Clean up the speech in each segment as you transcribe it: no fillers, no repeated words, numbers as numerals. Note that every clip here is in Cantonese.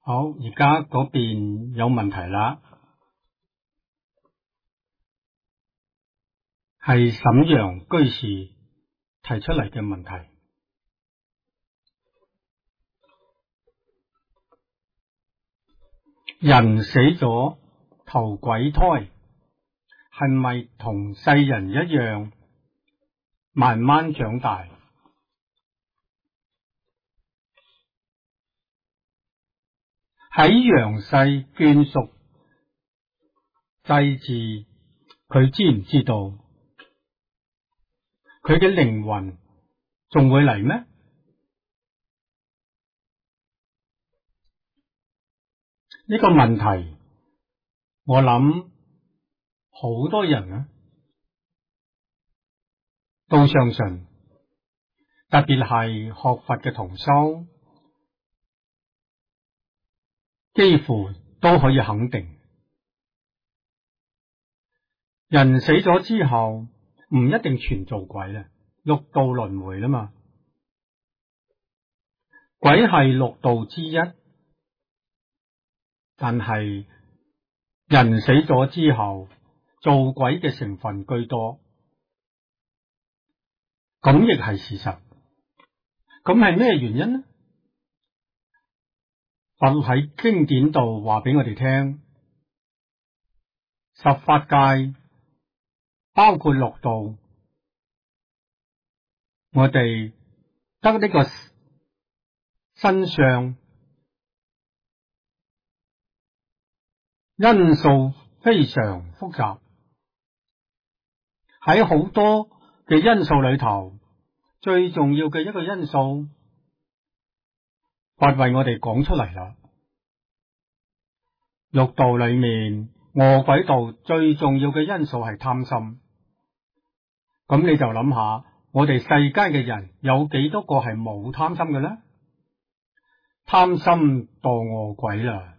好，而家嗰邊有問題啦，係瀋陽居士提出嚟嘅問題。人死咗投鬼胎，係咪同世人一樣慢慢長大？喺陽世眷屬祭祀，佢知唔知道佢嘅靈魂仲會嚟咩？呢個問題我諗好多人都相信，特別係學佛嘅同修，幾乎都可以肯定，人死咗之後唔一定全做鬼啦，六道輪迴啦嘛。鬼係六道之一，但係人死咗之後做鬼嘅成分居多，咁亦係事實。咁係咩原因呢？佛喺經典度話俾我哋聽，十法界包括六道，我哋得呢個身相因素非常複雜，喺好多嘅因素裏頭，最重要嘅一個因素，佛為我哋講出嚟啦。六道裏面，餓鬼道最重要嘅因素係貪心。咁你就諗下，我哋世間嘅人有幾多個係冇貪心嘅呢？貪心墮餓鬼啦。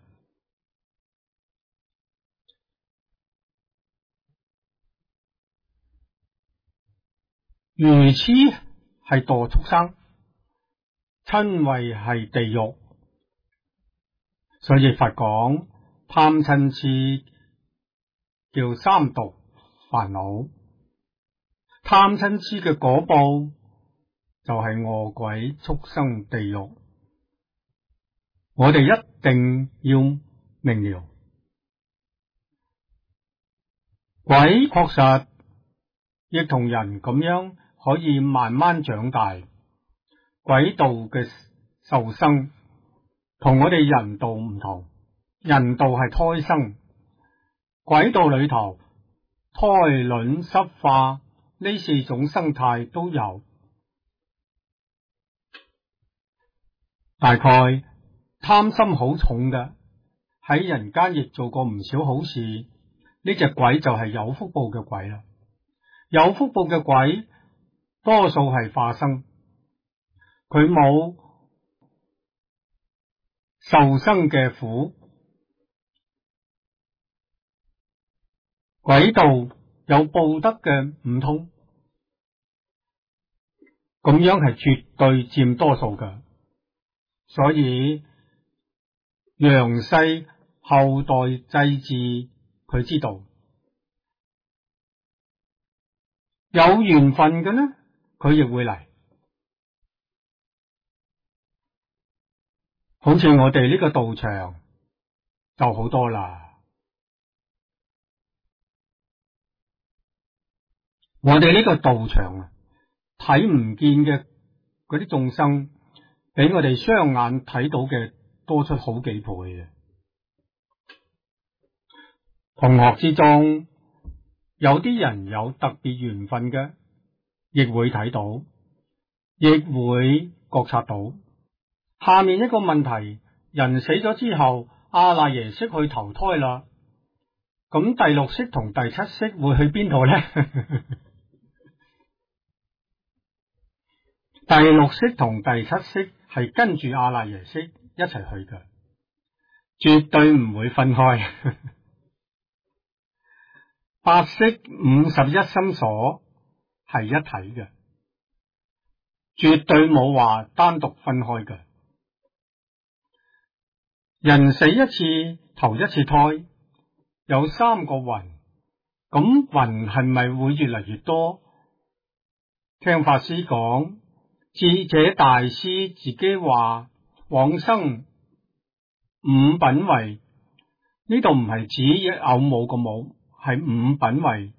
愚痴係墮畜生，瞋恚係地獄。所以佛講貪嗔痴叫三毒煩惱，貪嗔痴嘅果報就係餓鬼、畜生、地獄。我哋一定要明了，鬼確實亦同人咁樣可以慢慢長大。鬼道嘅受生同我哋人道唔同，人道係胎生，鬼道裏頭胎卵濕化呢四種生態都有。大概貪心好重嘅，喺人間亦做過唔少好事，呢隻鬼就係有福報嘅鬼啦。有福報嘅鬼多數係化生，佢冇受生嘅苦。鬼道有報德嘅唔通，咁樣係絕對佔多數嘅。所以陽世後代祭祀，佢知道有緣分嘅呢，佢亦會嚟。好似我哋呢個道場就好多啦，我哋呢個道場睇唔見嘅嗰啲眾生，比我哋雙眼睇到嘅多出好幾倍嘅。同學之中有啲人有特別緣分嘅，亦會睇到，亦會覺察到。下面一個問題，人死咗之後，阿賴耶識去投胎啦，咁第六識同第七識會去邊度呢？第六識同第七識係跟住阿賴耶識一齊去嘅，絕對唔會分開。八識51心所係一體嘅，絕對冇話單獨分開嘅。 人死一次，投一次胎，有三個魂，咁魂係咪會越嚟越多？聽法師講，智者大師自己話往生五品位，呢度唔係指有冇個冇，係五品位，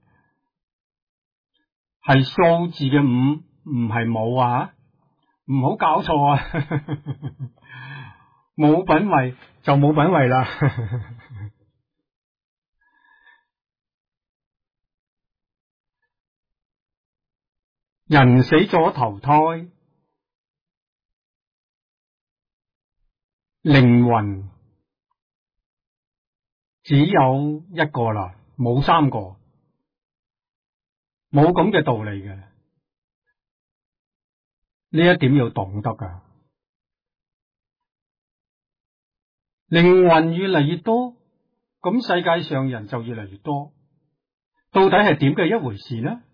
係數字嘅五，唔係冇啊，唔好搞錯啊！冇品位就冇品位啦。人死咗投胎，靈魂只有一個啦，冇三個，冇咁嘅道理嘅。呢一點要懂得噶。靈魂越嚟越多，咁世界上人就越嚟越多，到底係點嘅一回事呢？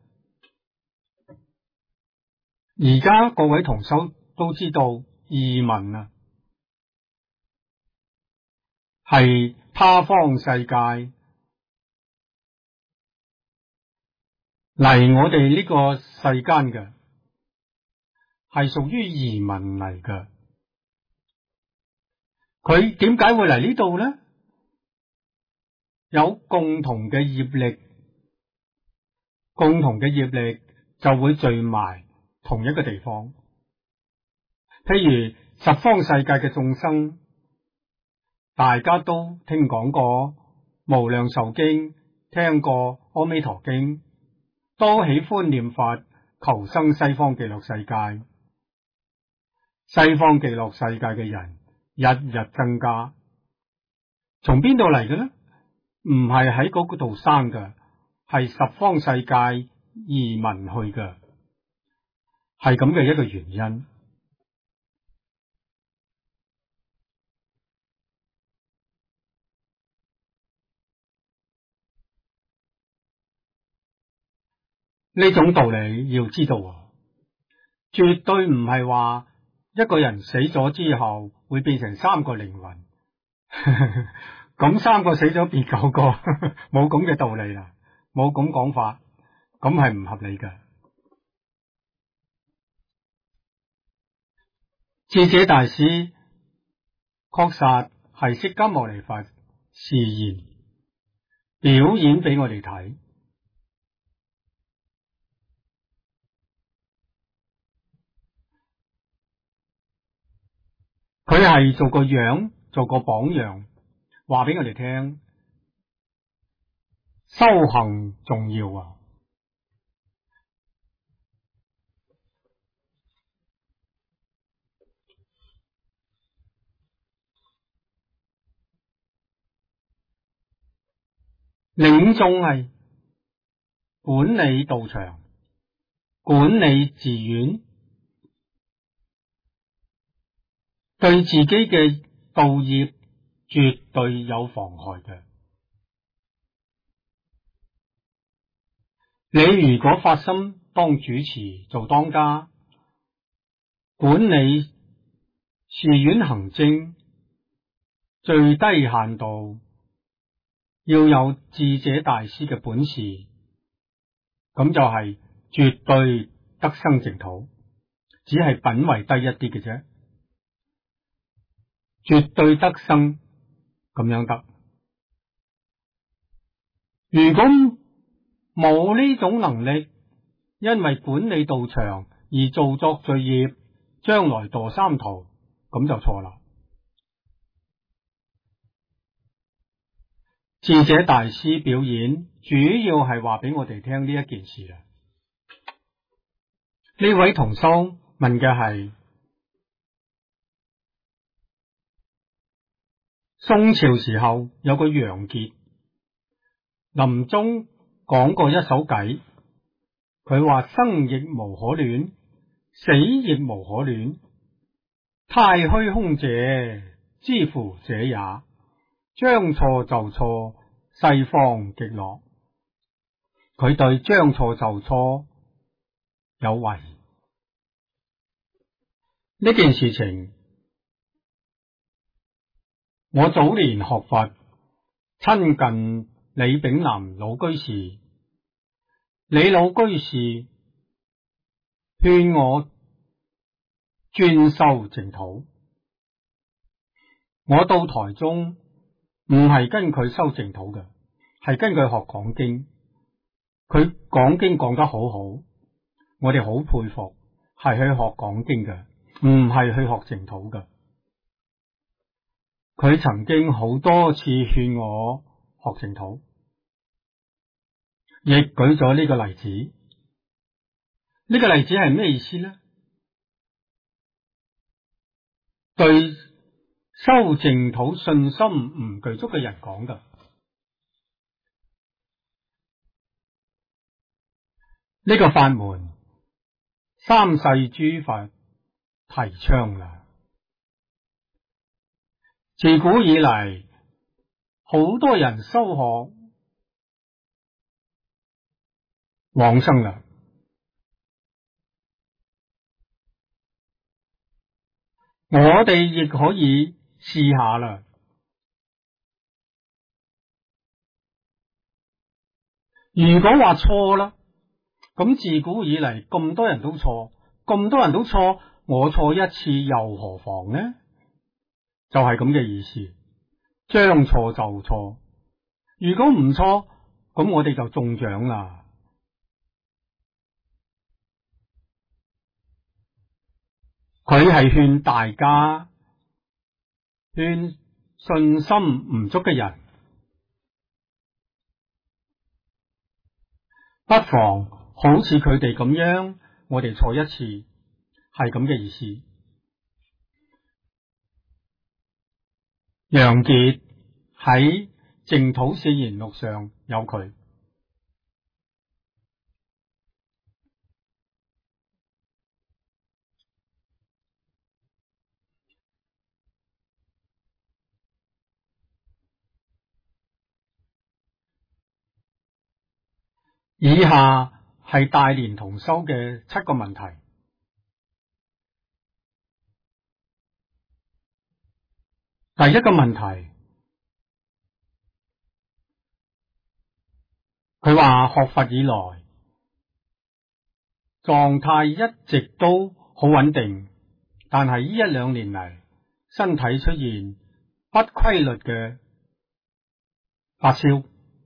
而家各位同修都知道異民啊，係他方世界嚟我哋呢個世間嘅，係屬於異民嚟嘅。佢點解會嚟呢度呢？有共同嘅業力，共同嘅業力就會聚埋同一個地方。譬如十方世界嘅眾生，大家都聽講過無量壽經，聽過阿彌陀經，都喜歡念佛求生西方極樂世界。西方極樂世界嘅人日日增加，從邊度嚟嘅呢？唔係喺嗰度生嘅，係十方世界移民去嘅，係咁嘅一個原因。呢種道理要知道，絕對唔係話一個人死咗之後會變成三個靈魂，咁三個死咗變九個，冇咁嘅道理啦，冇咁講法，咁係唔合理嘅。智者大師確實係釋迦牟尼佛示現表演俾我哋睇。佢係做個樣，做個榜樣，話俾我哋聽，修行重要啊！領眾係管理道場，管理寺院，對自己嘅道業絕對有妨害嘅。你如果發心當主持做當家，管理寺院行政，最低限度要有智者大師嘅本事，咁就係絕對得生淨土，只係品位低一啲嘅啫。絕對得生咁樣得。如果冇呢種能力，因為管理道場而做作罪業，將來墮三途，咁就錯啦。智者大師表演主要係話俾我哋聽呢一件事啦。呢位同修問嘅係，宋朝時候有個楊傑臨終講過一首偈，佢話生亦無可戀，死亦無可戀，太虛空者，知乎者也，將錯就錯，西方極樂。佢對將錯就錯有懷疑，呢件事情我早年學佛，親近李炳南老居士，李老居士勸我專修淨土。我到台中唔係跟佢修淨土嘅，係跟佢學講經。佢講經講得好好，我哋好佩服，係去學講經嘅，唔係去學淨土嘅。佢曾經好多次勸我學淨土，亦舉咗呢個例子。呢個例子係咩意思呢？對修淨土信心唔具足嘅人講㗎。呢個法門三世諸佛提倡啦，自古以嚟好多人修學往生啦。我哋亦可以試下啦。如果話錯啦，咁自古以嚟咁多人都錯，咁多人都錯，我錯一次又何妨呢？就係咁嘅意思，將錯就錯。如果唔錯，咁我哋就中獎啦。佢係勸大家，勸信心唔足嘅人，不妨好似佢哋咁樣，我哋錯一次，係咁嘅意思。楊傑喺淨土四言錄上有佢。以下係大連同修嘅7個問題。第一個問題，佢話學佛以來，狀態一直都好穩定，但係呢1-2年嚟，身體出現不規律嘅發燒，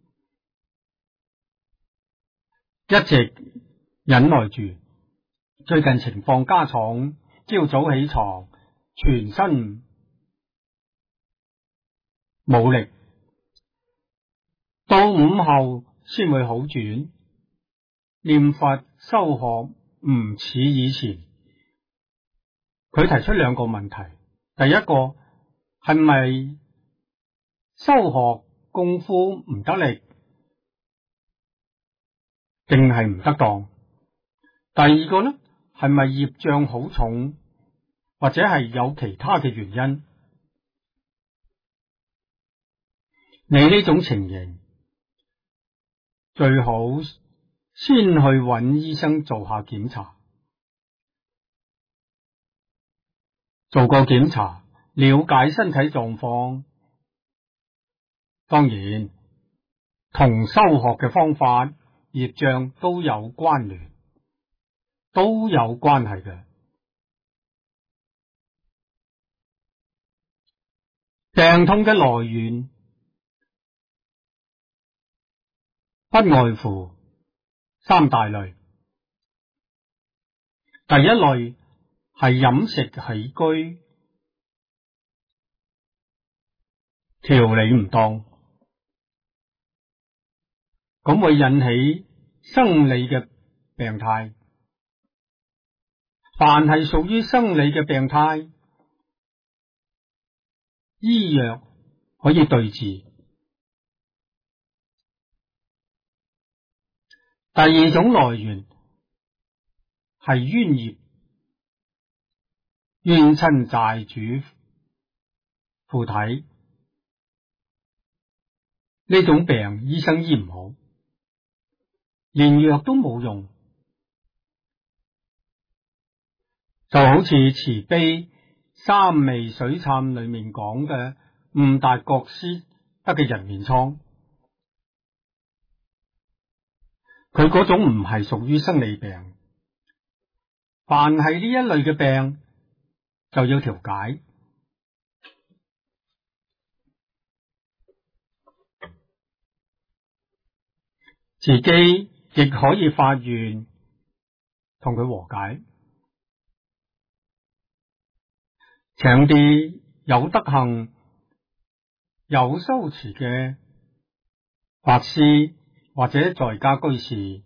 一直忍耐住。最近情況加重，朝早起床全身冇力，到午後先會好轉。念佛修學唔似以前。佢提出2個問題，第一個係咪修學功夫唔得力，定係唔得當？第二個呢，係咪業障好重，或者係有其他嘅原因？你呢種情形最好先去揾醫生做下檢查，做個檢查，了解身體狀況。當然同修學嘅方法、業障都有關聯，都有關係嘅。病痛嘅來源不外乎3大類。第一類係飲食起居調理唔當，咁會引起生理嘅病態。凡係屬於生理嘅病態，醫藥可以對治。第二種來源係冤業，冤親債主附體，呢種病醫生醫唔好，連藥都冇用。就好似慈悲三昧水懺裏面講嘅悟達國師得嘅人面瘡，佢嗰種唔係屬於生理病，凡係呢一類嘅病就要調解。自己亦可以發願同佢和解，請啲有德行、有修持嘅法師或者在家居士，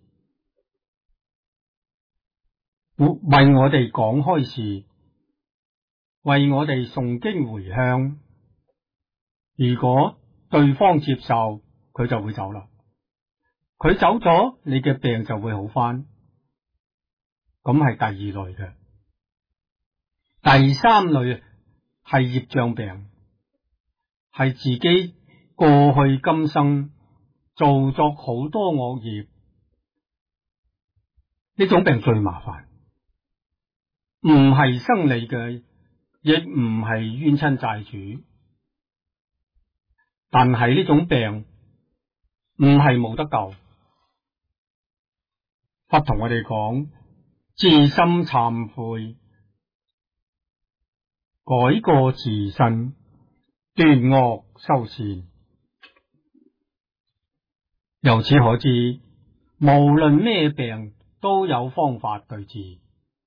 為我哋講開示，為我哋誦經回向。如果對方接受，佢就會走啦。佢走咗，你嘅病就會好返。咁係第二類嘅。第三類係業障病，係自己過去今生做咗好多惡業，呢種病最麻煩，唔係生理嘅，亦唔係冤親債主，但係呢種病唔係冇得救。佛同我哋講，自心懺悔，改過自新，斷惡修善。由此可知，無論咩病都有方法對治，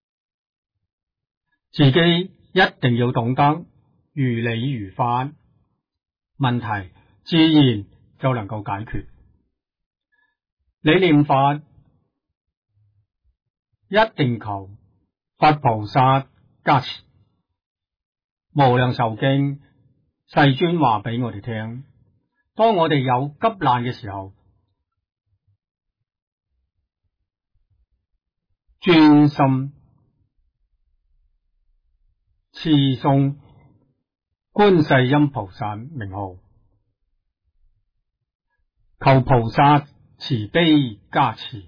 自己一定要懂得如理如法，問題自然就能夠解決。你念法一定求佛菩薩加持。無量壽經世尊話俾我哋聽，當我哋有急難嘅時候，專心持誦觀世音菩薩名號，求菩薩慈悲加持，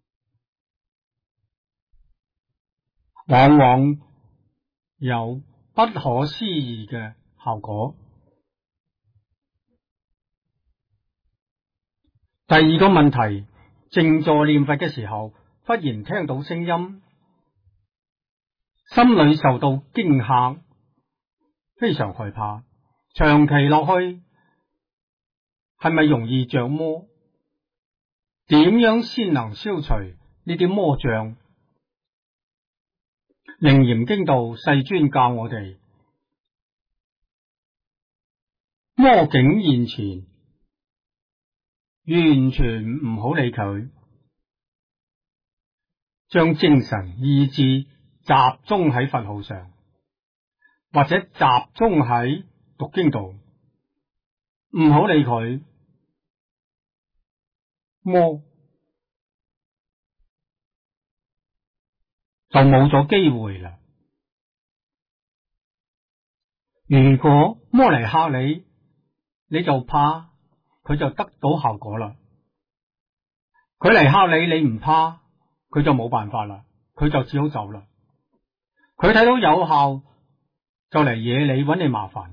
往往有不可思議嘅效果。第二個問題，靜坐念佛嘅時候，忽然聽到聲音，心裏受到驚嚇，非常害怕。長期落去，係咪容易着魔？點樣先能消除呢啲魔障？楞嚴經度世尊教我哋，魔境現前，完全唔好理佢，將精神意志集中喺佛號上，或者集中喺讀經度，唔好理佢，魔就冇咗機會啦。如果魔嚟嚇你，你就怕，佢就得到效果啦。佢嚟嚇你，你唔怕，佢就冇辦法啦，佢就只好走啦。佢睇到有效，就嚟惹你，搵你麻煩。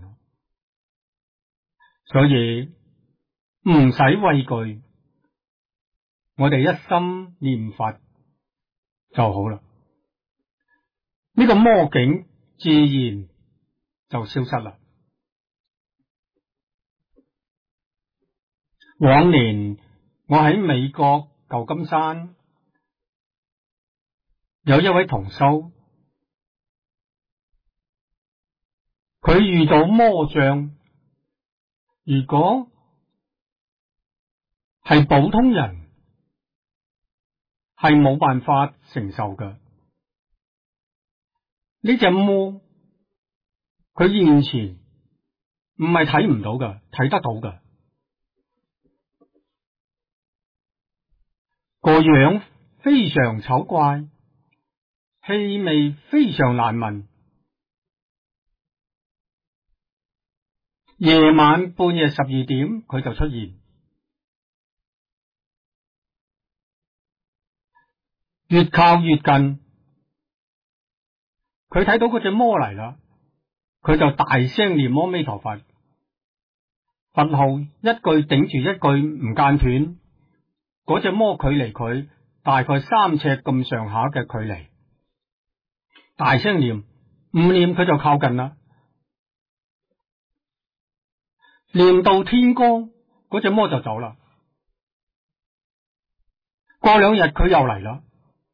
所以唔使畏懼，我哋一心念佛就好啦。呢個魔境自然就消失啦。往年我喺美國舊金山有一位同修，佢遇到魔障，如果係普通人係冇辦法承受嘅。呢隻魔佢現前唔係睇唔到嘅，睇得到嘅。個樣非常醜怪，氣味非常難聞，夜晚半夜12點佢就出現，越靠越近，佢睇到嗰隻魔嚟啦，佢就大聲念阿彌陀佛， 佛號一句頂住一句唔間斷，嗰隻魔距離佢大概3尺咁上下嘅距離，大聲念，唔念佢就靠近啦。念到天光，嗰隻魔就走啦。過2日佢又嚟啦。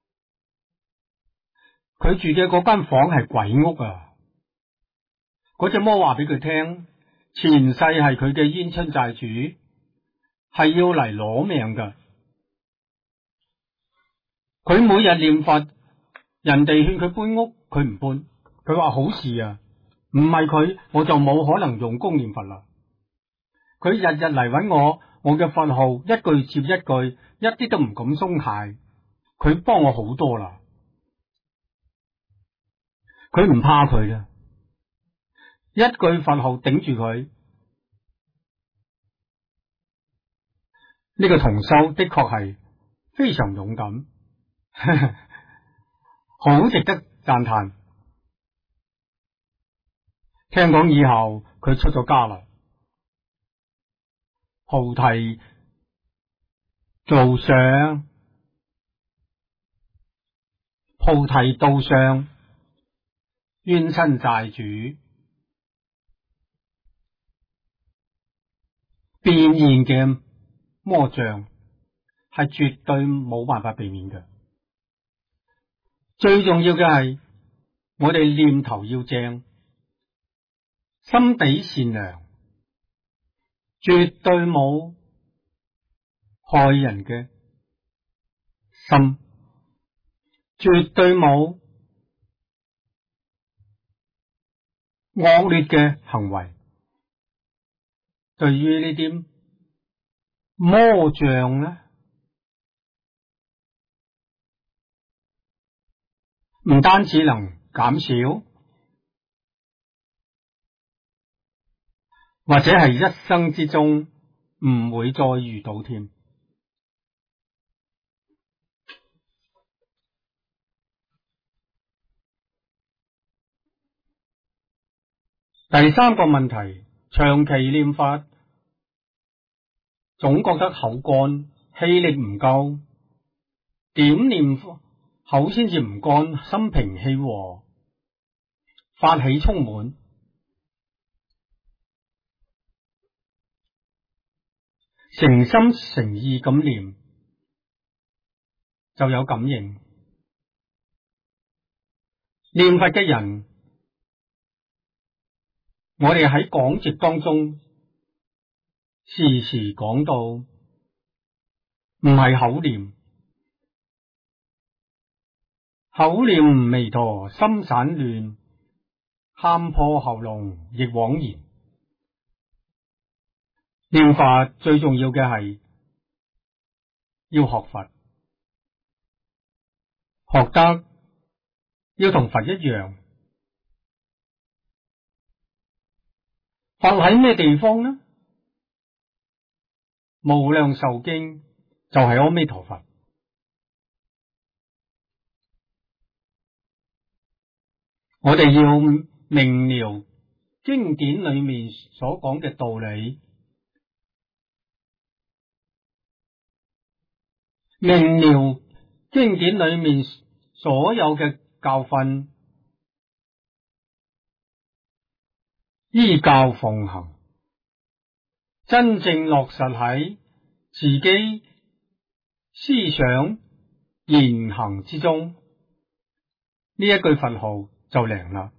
佢住嘅嗰間房係鬼屋啊！嗰隻魔話俾佢聽，前世係佢嘅冤親債主，係要嚟攞命噶。佢每日念佛，人哋勸佢搬屋，佢唔搬。佢話好事啊，唔係佢我就冇可能用功念佛啦。佢日日嚟揾我嘅佛號一句接一句，一啲都唔敢鬆懈。佢幫我好多啦，佢唔怕佢啦，一句佛號頂住佢。呢個同修的確係非常勇敢，好值得讚嘆。聽講以後佢出咗家啦，菩提道上，菩提道上，冤親債主變現嘅魔像係絕對冇辦法避免嘅。最重要嘅係我哋念頭要正，心地善良，絕對冇害人嘅心，絕對冇惡劣嘅行為。對於呢啲魔像呢，唔單止能減少，或者係一生之中唔會再遇到添。第3個問題，長期念佛總覺得口乾，氣力唔夠，點念口先至唔乾，心平氣和，法喜充滿？誠心誠意咁念就有感應。念佛嘅人，我哋喺講節當中時時講到，唔係口念，口念彌陀心散亂，喊破喉嚨亦枉然。念法最重要嘅係要學佛，學得要同佛一樣。佛喺咩地方呢？無量壽經就係阿彌陀佛。我哋要明了經典裏面所講嘅道理，明了經典裏面所有嘅教訓，依教奉行，真正落實喺自己思想言行之中，呢一句佛號就靈啦，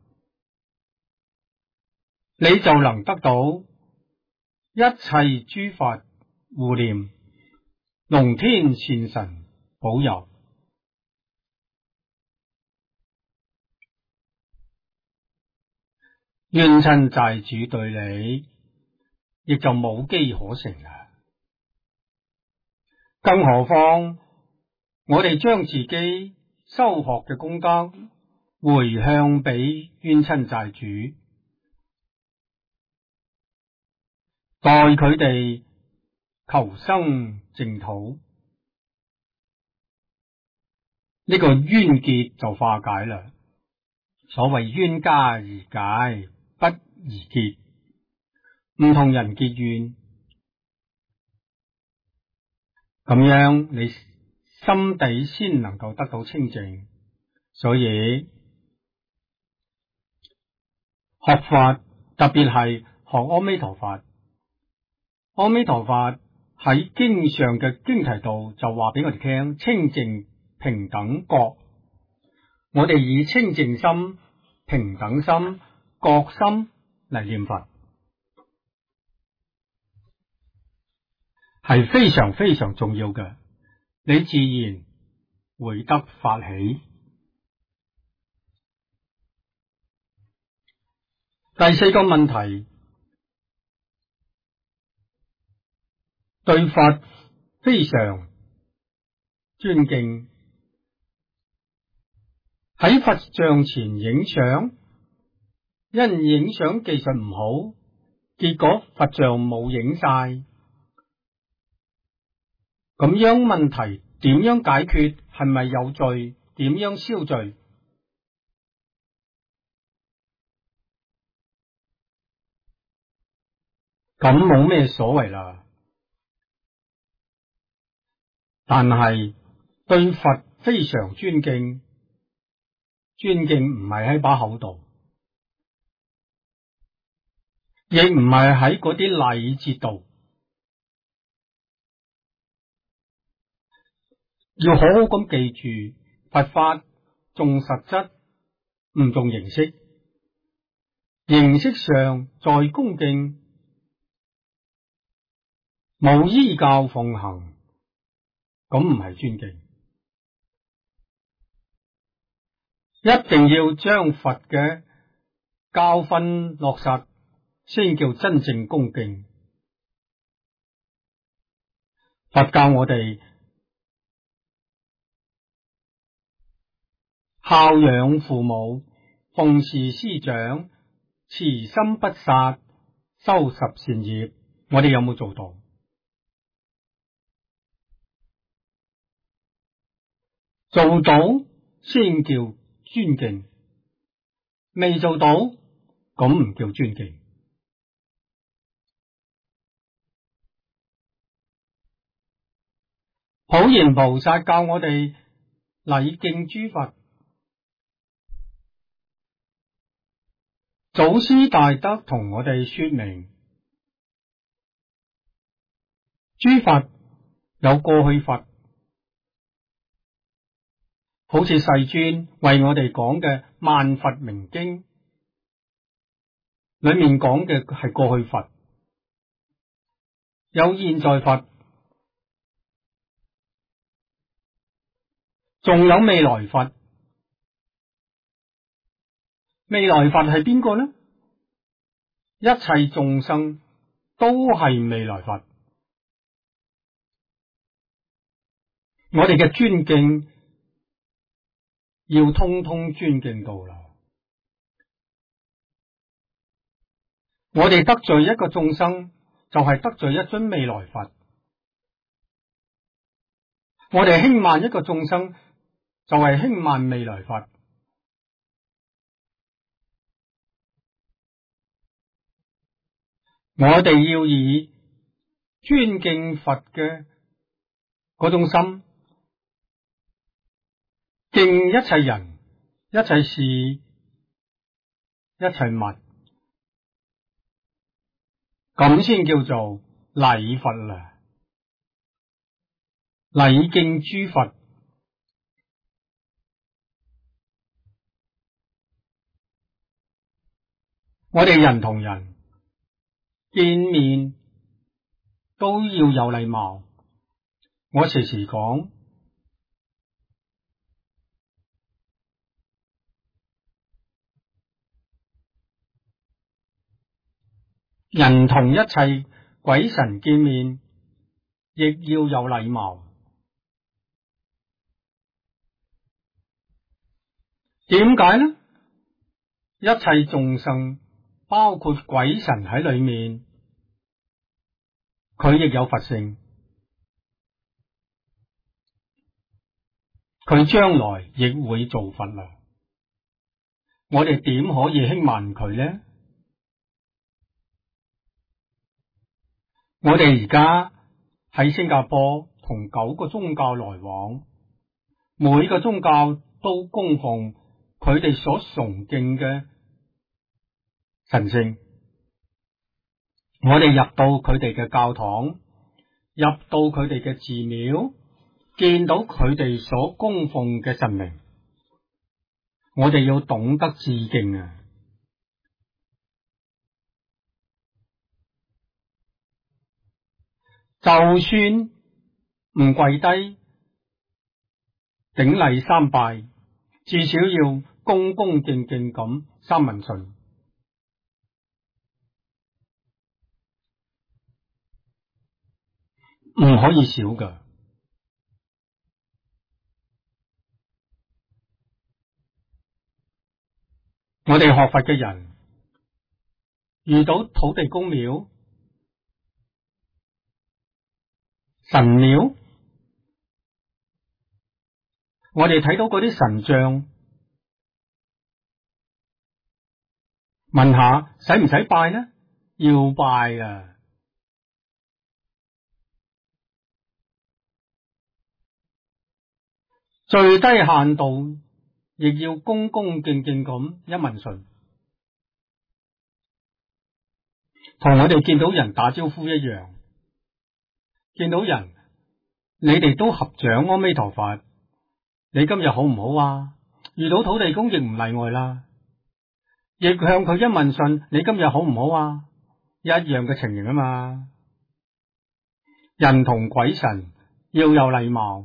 你就能得到一切諸法護念，龍天善神保佑。冤親債主對你，亦就冇機可乘啦。更何況我哋將自己修學嘅功德回向俾冤親債主，代佢哋求生淨土，呢個冤結就化解啦。所謂冤家宜解不宜結， 唔同人結怨，咁樣你心底先能夠得到清淨。所以學法，特別係學阿彌陀法，阿彌陀法喺經上嘅經題度就話俾我哋聽，清淨平等覺。我哋以清淨心、平等心、覺心嚟念佛，係非常非常重要嘅，你自然會得法喜。第四個問題，對佛非常尊敬，喺佛像前影相，因影相技術唔好，結果佛像冇影晒，咁樣問題點樣解決？係咪有罪？點樣消罪？咁冇咩所謂啦。但係對佛非常尊敬，尊敬唔係喺把口度，亦唔係喺嗰啲禮節度，要好好咁記住，佛法重實質，唔重形式。形式上再恭敬，冇依教奉行，咁唔係尊敬。一定要將佛嘅教訓落實，先叫真正恭敬。佛教我哋孝養父母，奉事師長，慈心不殺，修十善業，我哋有冇做到？做到先叫尊敬，未做到咁唔叫尊敬。普賢菩薩教我哋禮敬諸佛，祖師大德同我哋說明，諸佛有過去佛，好似世尊為我哋講嘅《萬佛明經》裏面講嘅係過去佛，有現在佛，仲有未來佛。未來佛係邊個呢？一切眾生都係未來佛。我哋嘅尊敬要通通尊敬到啦。我哋得罪一個眾生，就係得罪一尊未來佛；我哋輕慢一個眾生，就係輕慢未來佛。我哋要以尊敬佛嘅嗰種心，敬一切人、一切事、一切物，咁先叫做禮佛啦。禮敬諸佛，我哋人同人見面都要有禮貌。我時時講，人同一切鬼神見面，亦要有禮貌。點解呢？一切眾生，包括鬼神喺裏面，佢亦有佛性，佢將來亦會做佛啦。我哋點可以輕慢佢呢？ 我哋而家喺新加坡同9個宗教來往，每個宗教都供奉佢哋所崇敬嘅神聖。我哋入到佢哋嘅教堂，入到佢哋嘅寺廟，見到佢哋所供奉嘅神明，我哋要懂得致敬啊！就算唔跪低頂禮三拜，至少要恭恭敬敬咁三文信。唔可以少噶。我哋學佛嘅人遇到土地公廟、神廟，我哋睇到嗰啲神像，問下使唔使拜呢？要拜啊！最低限度亦要恭恭敬敬咁一文信，同我哋見到人打招呼一樣。見到人，你哋都合掌阿彌陀佛，你今日好唔好啊？遇到土地公亦唔例外啦，亦向佢一問訊，你今日好唔好啊？一樣嘅情形啊嘛。人同鬼神要有禮貌，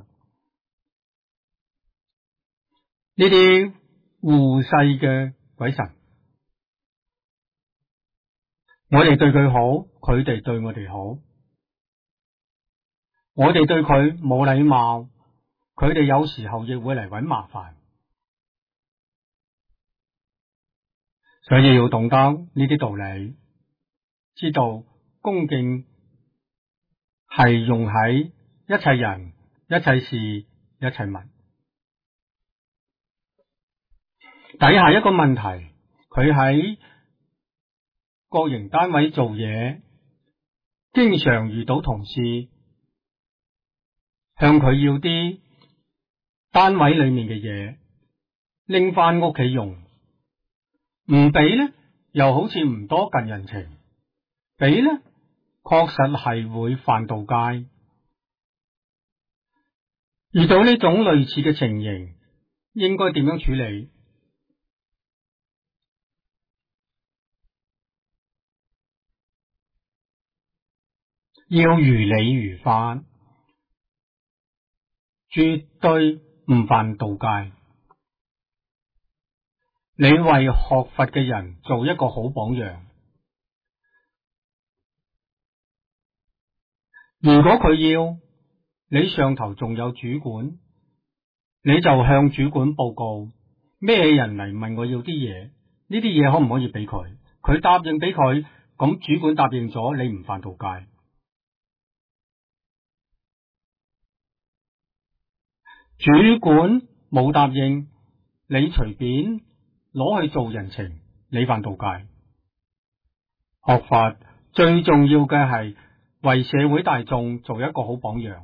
呢啲護世嘅鬼神，我哋對佢好，佢哋對我哋好。我哋對佢冇禮貌，佢哋有時候亦會嚟搵麻煩。所以要懂得呢啲道理，知道恭敬係用喺一切人、一切事、一切物。底下一個問題，佢喺國營單位做嘢，經常遇到同事向佢要啲單位裏面嘅嘢，拎翻屋企用，唔俾呢又好似唔多近人情，俾呢確實係會犯道戒。遇到呢種類似嘅情形，應該點樣處理？要如理如法，絕對唔犯道戒。你為學佛嘅人做一個好榜樣。如果佢要，你上頭仲有主管，你就向主管報告咩人嚟問我要啲嘢，呢啲嘢可唔可以俾佢？佢答應俾佢，咁主管答應咗，你唔犯道戒。主管冇答應，你隨便攞去做人情，你犯道戒。學法最重要嘅係為社會大眾做一個好榜樣，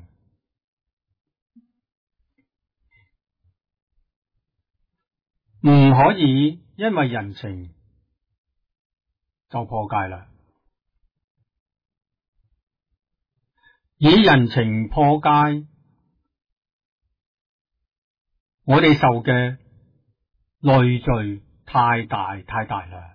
唔可以因為人情就破戒啦。以人情破戒，我哋受嘅累贅太大太大啦。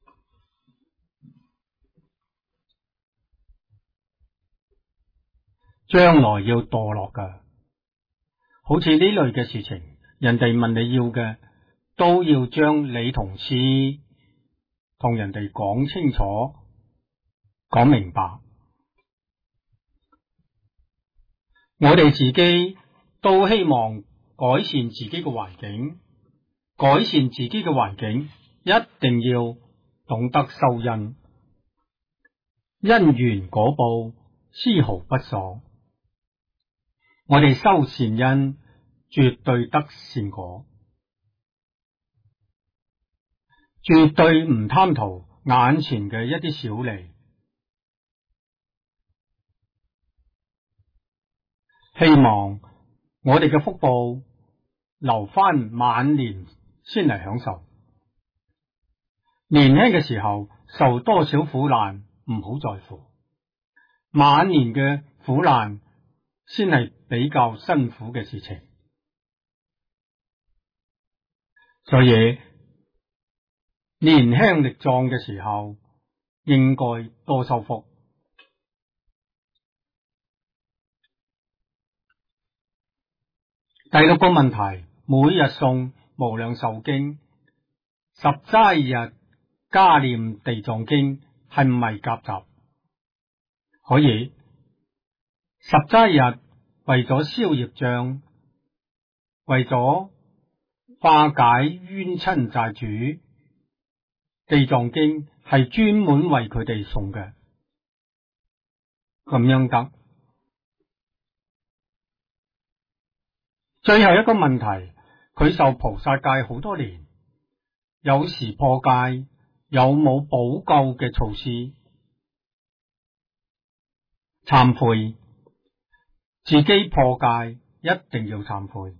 將來要墮落噶，好似呢類嘅事情，人哋問你要嘅，都要將你同事同人哋講清楚、講明白。我哋自己都希望改善自己嘅環境，改善自己嘅環境，一定要懂得修因，因緣果報絲毫不爽。我哋修善因，絕對得善果，絕對唔貪圖眼前嘅一啲小利。 希望我哋嘅福報留翻晚年先嚟享受。年輕嘅時候受多少苦難唔好在乎，晚年嘅苦難先係比較辛苦嘅事情。所以年輕力壯嘅時候應該多修福。第六個問題，每日誦無量壽經，十齋日加念地藏經係唔係夾雜？可以。十齋日為咗消業障，為咗化解冤親債主，地藏經係專門為佢哋誦嘅，咁樣得。最後一個問題，佢受菩薩戒好多年，有時破戒，有冇補救嘅措施？懺悔，自己破戒一定要懺悔。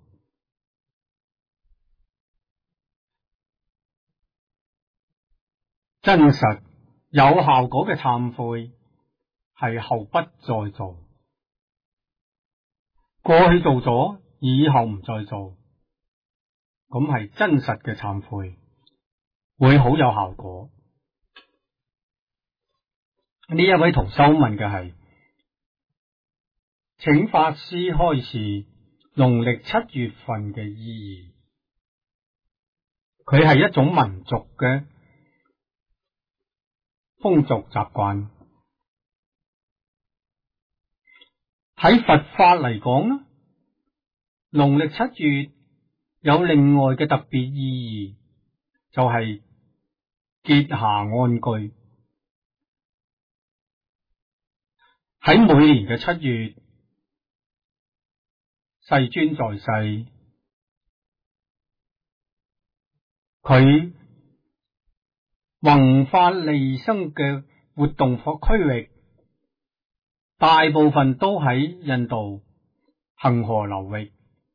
真實有效果嘅懺悔係後不再做，過去做咗，以後唔再做，咁係真實嘅懺悔，會好有效果。呢一位同修問嘅係，請法師開示農曆7月份嘅意義。佢係一種民族嘅風俗習慣。喺佛法嚟講呢，農曆7月有另外嘅特別意義，就係結夏安居。喺每年嘅7月，世尊在世，佢弘法利生嘅活動區域，大部分都喺印度恒河流域。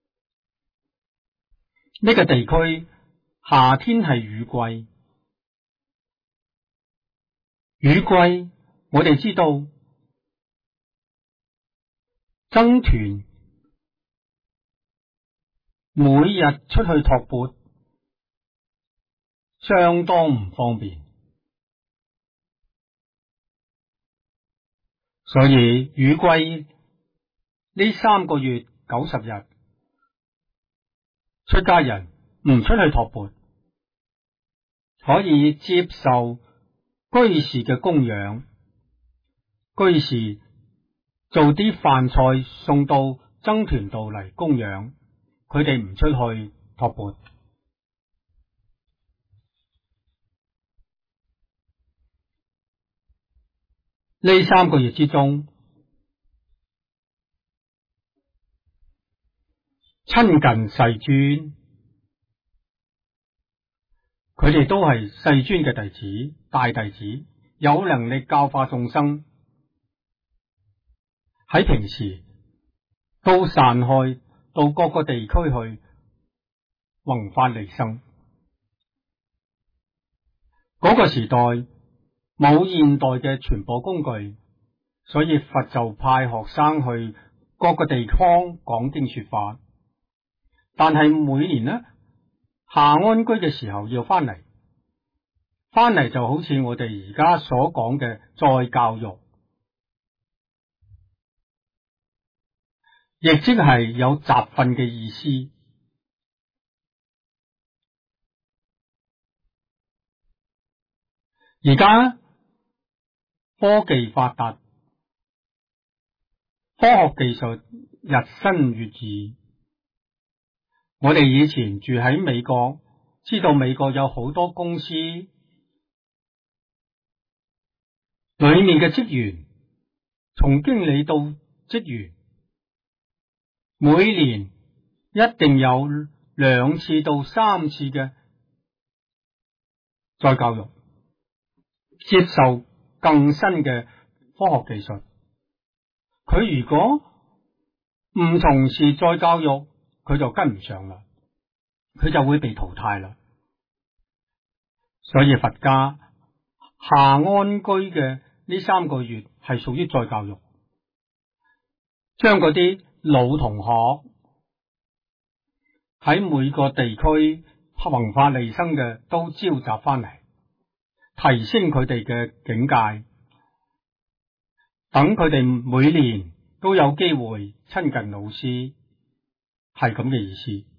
呢個地區夏天係雨季，雨季我哋知道僧團每日出去托缽相當唔方便，所以雨季呢3個月90日，出家人唔出去托缽，可以接受居士嘅供養，居士做啲飯菜送到僧團度嚟供養，佢哋唔出去托缽。呢3個月之中，親近世尊，佢哋都係世尊嘅弟子、大弟子，有能力教化眾生。喺平時都散開到各個地區去弘法利生。嗰個時代冇現代嘅傳播工具，所以佛就派學生去各個地方講經說法。但係每年呢，夏安居嘅時候要翻嚟就好似我哋而家所講嘅再教育，亦即係有集訓嘅意思。而家科技發達，科學技術日新月異。我哋以前住喺美國，知道美國有好多公司裏面嘅職員，從經理到職員，每年一定有2次到3次嘅再教育，接受更新嘅科學技術。佢如果唔從事再教育，佢就跟唔上啦，佢就會被淘汰啦。所以佛家下安居嘅呢3個月係屬於再教育，將嗰啲老同學喺每個地區弘法利生嘅都召集翻嚟，提升佢哋嘅境界，等佢哋每年都有機會親近老師，係咁嘅意思。